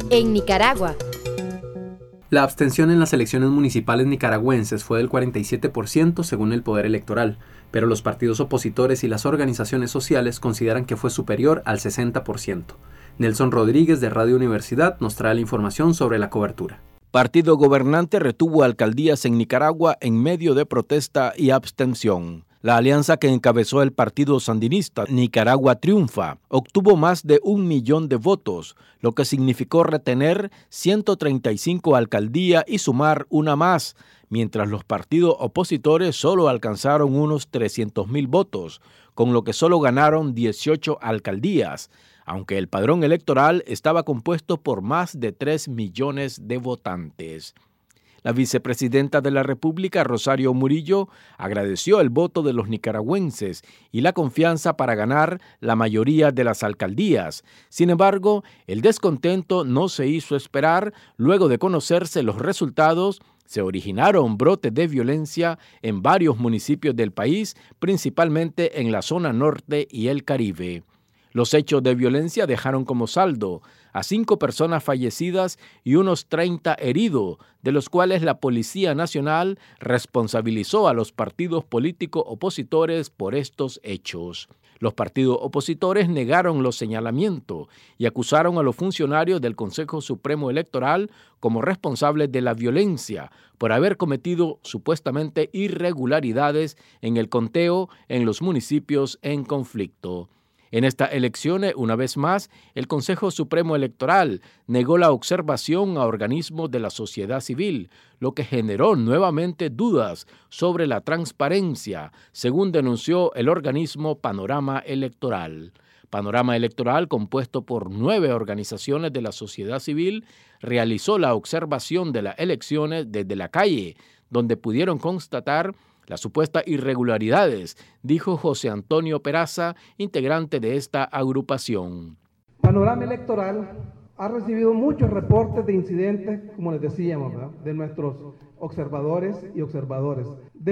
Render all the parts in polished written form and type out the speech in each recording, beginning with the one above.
En Nicaragua. La abstención en las elecciones municipales nicaragüenses fue del 47% según el Poder Electoral, pero los partidos opositores y las organizaciones sociales consideran que fue superior al 60%. Nelson Rodríguez de Radio Universidad nos trae la información sobre la cobertura. Partido gobernante retuvo alcaldías en Nicaragua en medio de protesta y abstención. La alianza que encabezó el partido sandinista Nicaragua Triunfa obtuvo más de 1 millón de votos, lo que significó retener 135 alcaldías y sumar una más, mientras los partidos opositores solo alcanzaron unos 300,000 votos, con lo que solo ganaron 18 alcaldías, aunque el padrón electoral estaba compuesto por más de 3 millones de votantes. La vicepresidenta de la República, Rosario Murillo, agradeció el voto de los nicaragüenses y la confianza para ganar la mayoría de las alcaldías. Sin embargo, el descontento no se hizo esperar. Luego de conocerse los resultados, se originaron brotes de violencia en varios municipios del país, principalmente en la zona norte y el Caribe. Los hechos de violencia dejaron como saldo a 5 personas fallecidas y unos 30 heridos, de los cuales la Policía Nacional responsabilizó a los partidos políticos opositores por estos hechos. Los partidos opositores negaron los señalamientos y acusaron a los funcionarios del Consejo Supremo Electoral como responsables de la violencia por haber cometido supuestamente irregularidades en el conteo en los municipios en conflicto. En estas elecciones, una vez más, el Consejo Supremo Electoral negó la observación a organismos de la sociedad civil, lo que generó nuevamente dudas sobre la transparencia, según denunció el organismo Panorama Electoral. Panorama Electoral, compuesto por 9 organizaciones de la sociedad civil, realizó la observación de las elecciones desde la calle, donde pudieron constatar las supuestas irregularidades, dijo José Antonio Peraza, integrante de esta agrupación. Panorama Electoral ha recibido muchos reportes de incidentes, como les decíamos, ¿verdad?, de nuestros observadores y observadores,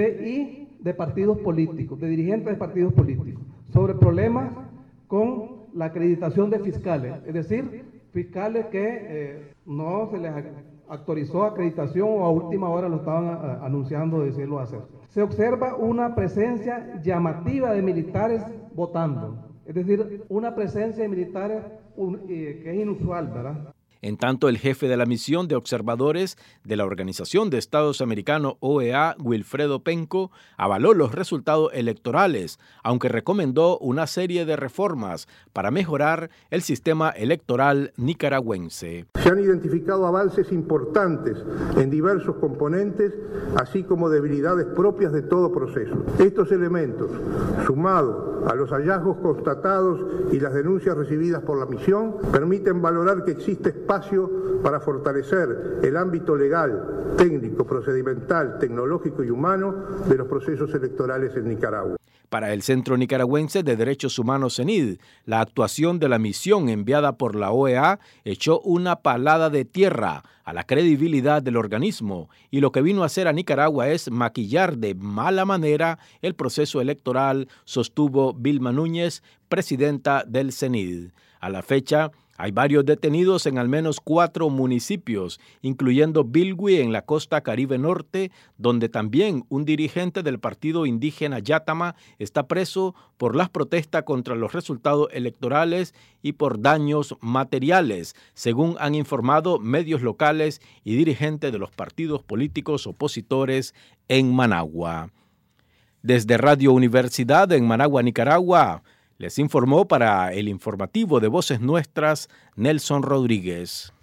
de partidos políticos, de dirigentes de partidos políticos, sobre problemas con la acreditación de fiscales, es decir, fiscales que no se les actualizó acreditación o a última hora lo estaban anunciando de decirlo hacer. Se observa una presencia llamativa de militares votando, es decir, una presencia de militares que es inusual, ¿verdad? En tanto, el jefe de la misión de observadores de la Organización de Estados Americanos, OEA, Wilfredo Penco, avaló los resultados electorales, aunque recomendó una serie de reformas para mejorar el sistema electoral nicaragüense. Se han identificado avances importantes en diversos componentes, así como debilidades propias de todo proceso. Estos elementos, sumados a los hallazgos constatados y las denuncias recibidas por la misión, permiten valorar que existe espacio para fortalecer el ámbito legal, técnico, procedimental, tecnológico y humano de los procesos electorales en Nicaragua. Para el Centro Nicaragüense de Derechos Humanos CENID, la actuación de la misión enviada por la OEA echó una palada de tierra a la credibilidad del organismo y lo que vino a hacer a Nicaragua es maquillar de mala manera el proceso electoral, sostuvo Vilma Núñez, presidenta del CENID. A la fecha, hay varios detenidos en al menos 4 municipios, incluyendo Bilwi en la costa Caribe Norte, donde también un dirigente del partido indígena Yátama está preso por las protestas contra los resultados electorales y por daños materiales, según han informado medios locales y dirigentes de los partidos políticos opositores en Managua. Desde Radio Universidad en Managua, Nicaragua, les informó para el informativo de Voces Nuestras, Nelson Rodríguez.